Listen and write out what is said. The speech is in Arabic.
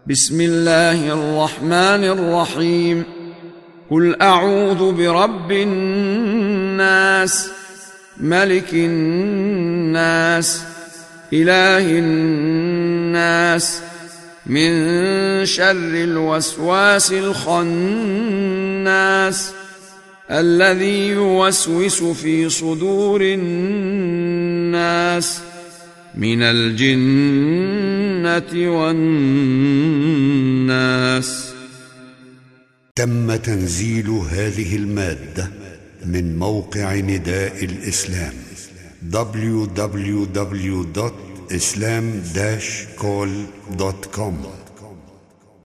بسم الله الرحمن الرحيم. قل أعوذ برب الناس، ملك الناس، إله الناس، من شر الوسواس الخناس الذي يوسوس في صدور الناس من الجنة والناس. تم تنزيل هذه المادة من موقع نداء الإسلام www.islam-call.com